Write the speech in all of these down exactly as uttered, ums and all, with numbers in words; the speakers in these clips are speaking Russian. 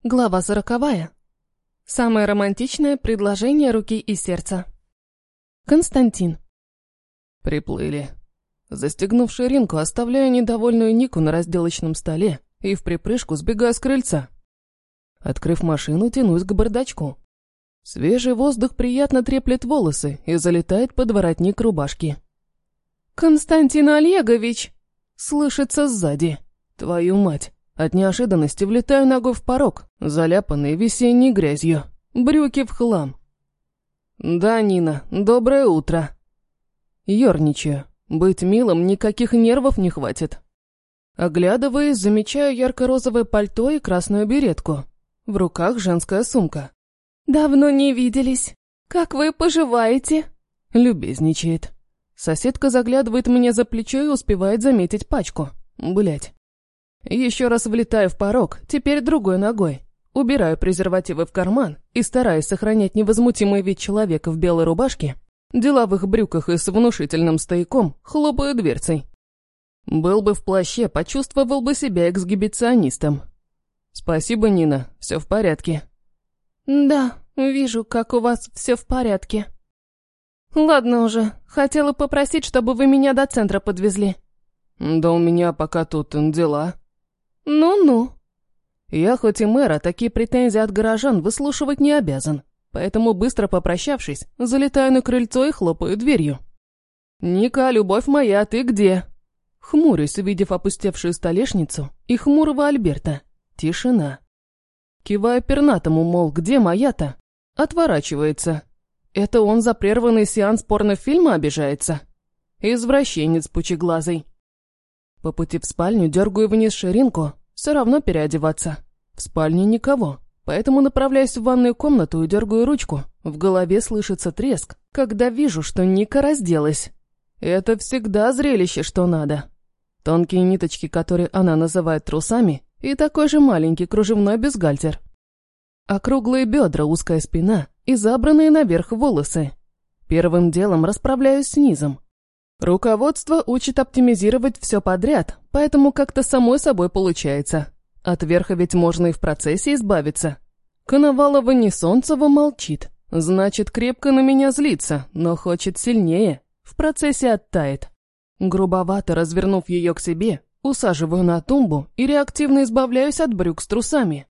Глава сороковая. Самое романтичное предложение руки и сердца. Константин. Приплыли. Застегнув ширинку, оставляю недовольную Нику на разделочном столе и в припрыжку сбегаю с крыльца. Открыв машину, тянусь к бардачку. Свежий воздух приятно треплет волосы и залетает под воротник рубашки. «Константин Олегович!» Слышится сзади. Твою мать! От неожиданности влетаю ногой в порог, заляпанный весенней грязью. Брюки в хлам. «Да, Нина, доброе утро». Ёрничаю. Быть милым никаких нервов не хватит. Оглядываясь, замечаю ярко-розовое пальто и красную беретку. В руках женская сумка. «Давно не виделись. Как вы поживаете?» Любезничает. Соседка заглядывает мне за плечо и успевает заметить пачку. Блять. Еще раз влетаю в порог, теперь другой ногой. Убираю презервативы в карман и, стараясь сохранять невозмутимый вид человека в белой рубашке, деловых брюках и с внушительным стояком, хлопаю дверцей. Был бы в плаще, почувствовал бы себя эксгибиционистом. «Спасибо, Нина, все в порядке». «Да, вижу, как у вас все в порядке. Ладно уже, хотела попросить, чтобы вы меня до центра подвезли». «Да у меня пока тут дела». «Ну-ну». Я хоть и мэр, а такие претензии от горожан выслушивать не обязан, поэтому, быстро попрощавшись, залетаю на крыльцо и хлопаю дверью. «Ника, любовь моя, ты где?» Хмурюсь, увидев опустевшую столешницу и хмурого Альберта. Тишина. Киваю пернатому, мол, где моя-то? Отворачивается. Это он за прерванный сеанс порнофильма обижается? Извращенец пучеглазый. По пути в спальню дергаю вниз ширинку, все равно переодеваться. В спальне никого, поэтому направляюсь в ванную комнату и дергаю ручку. В голове слышится треск, когда вижу, что Ника разделась. Это всегда зрелище, что надо. Тонкие ниточки, которые она называет трусами, и такой же маленький кружевной бюстгальтер. Округлые бедра, узкая спина и забранные наверх волосы. Первым делом расправляюсь с низом. Руководство учит оптимизировать все подряд, поэтому как-то самой собой получается. От верха ведь можно и в процессе избавиться. Коновалова-Несонцева молчит. Значит, крепко на меня злится, но хочет сильнее. В процессе оттает. Грубовато развернув ее к себе, усаживаю на тумбу и реактивно избавляюсь от брюк с трусами.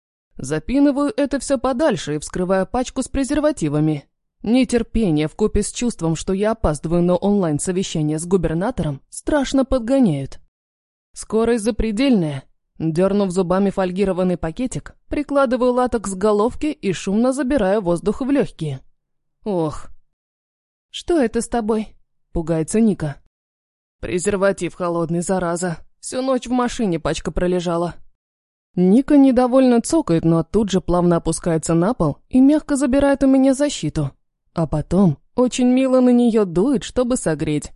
Запинываю это все подальше и вскрываю пачку с презервативами. Нетерпение вкупе с чувством, что я опаздываю на онлайн-совещание с губернатором, страшно подгоняют. Скорость запредельная. Дернув зубами фольгированный пакетик, прикладываю латекс к головке и шумно забираю воздух в легкие. Ох. «Что это с тобой?» — пугается Ника. «Презерватив холодный, зараза. Всю ночь в машине пачка пролежала». Ника недовольно цокает, но тут же плавно опускается на пол и мягко забирает у меня защиту. А потом очень мило на нее дует, чтобы согреть.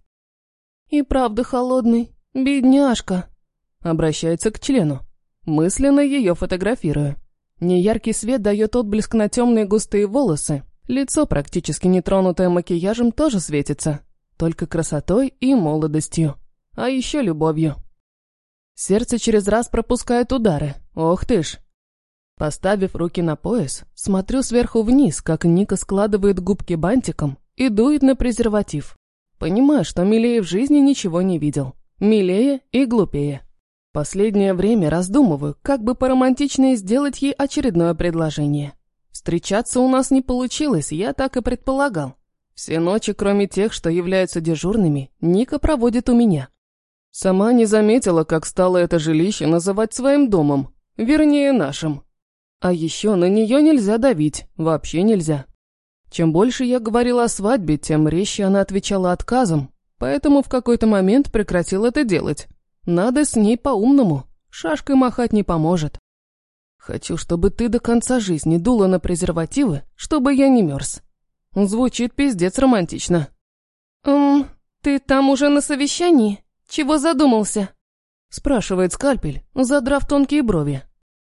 «И правда холодный, бедняжка», — обращается к члену. Мысленно ее фотографирую. Неяркий свет дает отблеск на темные густые волосы. Лицо, практически не тронутое макияжем, тоже светится. Только красотой и молодостью. А еще любовью. Сердце через раз пропускает удары. Ох ты ж. Поставив руки на пояс, смотрю сверху вниз, как Ника складывает губки бантиком и дует на презерватив. Понимаю, что милее в жизни ничего не видел. Милее и глупее. Последнее время раздумываю, как бы поромантичнее сделать ей очередное предложение. Встречаться у нас не получилось, я так и предполагал. Все ночи, кроме тех, что являются дежурными, Ника проводит у меня. Сама не заметила, как стало это жилище называть своим домом, вернее, нашим. А еще на нее нельзя давить, вообще нельзя. Чем больше я говорила о свадьбе, тем резче она отвечала отказом, поэтому в какой-то момент прекратил это делать. Надо с ней по-умному, шашкой махать не поможет. Хочу, чтобы ты до конца жизни дула на презервативы, чтобы я не мерз. Звучит пиздец романтично. «Эм, ты там уже на совещании? Чего задумался?» Спрашивает скальпель, задрав тонкие брови.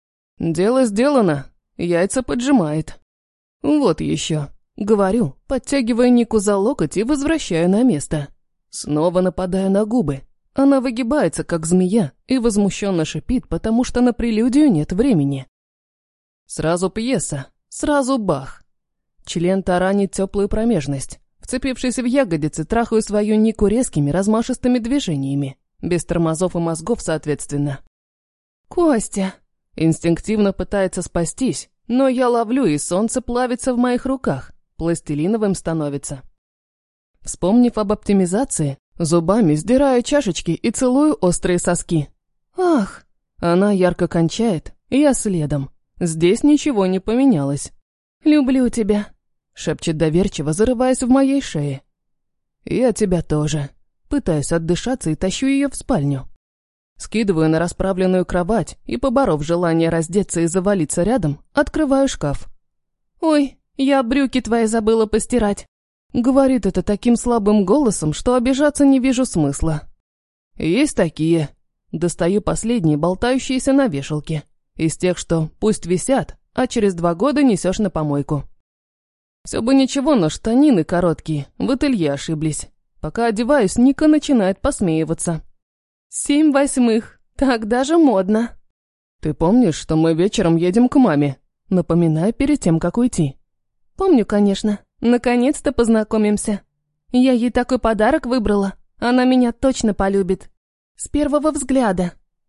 Дело сделано, яйца поджимает. Вот еще. Говорю, подтягивая Нику за локоть и возвращаю на место. Снова нападая на губы. Она выгибается, как змея, и возмущенно шипит, потому что на прелюдию нет времени. Сразу пьеса, сразу бах. Член таранит теплую промежность. Вцепившись в ягодицы, трахаю свою Нику резкими, размашистыми движениями. Без тормозов и мозгов, соответственно. «Костя!» Инстинктивно пытается спастись, но я ловлю, и солнце плавится в моих руках. Пластилиновым становится. Вспомнив об оптимизации, зубами сдираю чашечки и целую острые соски. «Ах!» Она ярко кончает, и я следом. Здесь ничего не поменялось. «Люблю тебя», — шепчет доверчиво, зарываясь в моей шее. «Я тебя тоже». Пытаюсь отдышаться и тащу ее в спальню. Скидываю на расправленную кровать и, поборов желание раздеться и завалиться рядом, открываю шкаф. «Ой, я брюки твои забыла постирать», — говорит это таким слабым голосом, что обижаться не вижу смысла. «Есть такие». Достаю последние, болтающиеся на вешалке. Из тех, что пусть висят, а через два года несешь на помойку. Все бы ничего, но штанины короткие, в ателье ошиблись. Пока одеваюсь, Ника начинает посмеиваться. «Семь восьмых, так даже модно». «Ты помнишь, что мы вечером едем к маме?» Напоминаю перед тем, как уйти. «Помню, конечно. Наконец-то познакомимся. Я ей такой подарок выбрала. Она меня точно полюбит. С первого взгляда».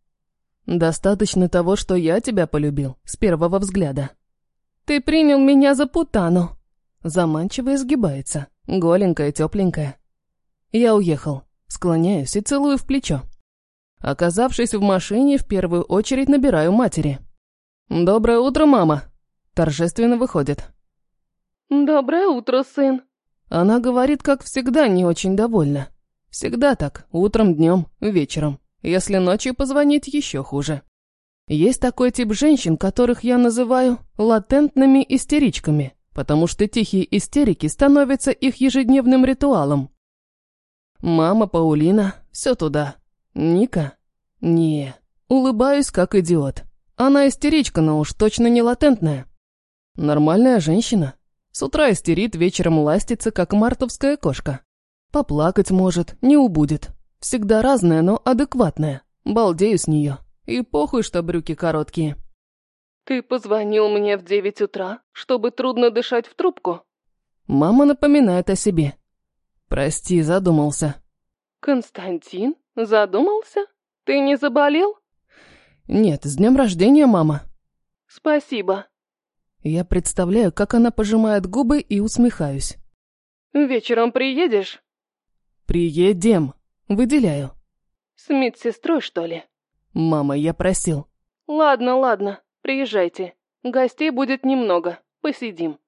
«Достаточно того, что я тебя полюбил. С первого взгляда». «Ты принял меня за путану». Заманчиво изгибается. Голенькая, тепленькая. Я уехал. Склоняюсь и целую в плечо. Оказавшись в машине, в первую очередь набираю матери. «Доброе утро, мама!» Торжественно выходит. «Доброе утро, сын!» Она говорит, как всегда, не очень довольна. Всегда так, утром, днем, вечером. Если ночью позвонить, еще хуже. Есть такой тип женщин, которых я называю латентными истеричками, потому что тихие истерики становятся их ежедневным ритуалом. Мама, Паулина, все туда. Ника? Не. Улыбаюсь, как идиот. Она истеричка, но уж точно не латентная. Нормальная женщина. С утра истерит, вечером ластится, как мартовская кошка. Поплакать может, не убудет. Всегда разная, но адекватная. Балдею с нее. И похуй, что брюки короткие. «Ты позвонил мне в девять утра, чтобы трудно дышать в трубку?» Мама напоминает о себе. «Прости, задумался». «Константин? Задумался? Ты не заболел?» «Нет, с днем рождения, мама». «Спасибо». Я представляю, как она пожимает губы, и усмехаюсь. «Вечером приедешь?» «Приедем». Выделяю. «С медсестрой, что ли?» «Мама, я просил». «Ладно, ладно, приезжайте. Гостей будет немного, посидим».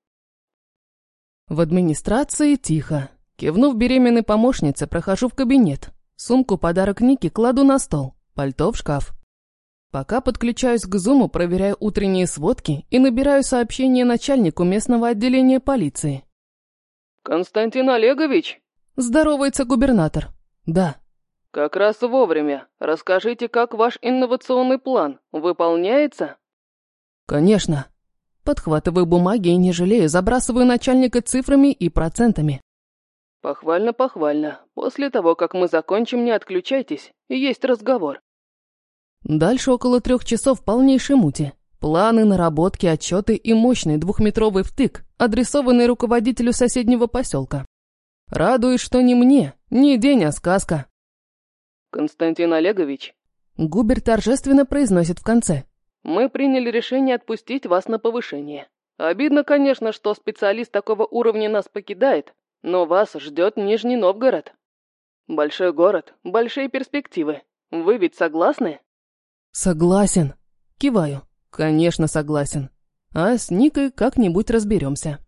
В администрации тихо. Кивнув беременной помощнице, прохожу в кабинет. Сумку подарок Нике кладу на стол, пальто в шкаф. Пока подключаюсь к зуму, проверяю утренние сводки и набираю сообщение начальнику местного отделения полиции. «Константин Олегович?» Здоровается губернатор. «Да». «Как раз вовремя. Расскажите, как ваш инновационный план выполняется?» «Конечно». Подхватываю бумаги и, не жалею, забрасываю начальника цифрами и процентами. «Похвально, похвально. После того, как мы закончим, не отключайтесь. Есть разговор». Дальше около трех часов полнейшей мути. Планы, наработки, отчеты и мощный двухметровый втык, адресованный руководителю соседнего поселка. Радует, что не мне, не день, а сказка. «Константин Олегович», Губер торжественно произносит в конце. «Мы приняли решение отпустить вас на повышение. Обидно, конечно, что специалист такого уровня нас покидает, но вас ждет Нижний Новгород. Большой город, большие перспективы. Вы ведь согласны?» «Согласен». Киваю. «Конечно, согласен. А с Никой как-нибудь разберемся».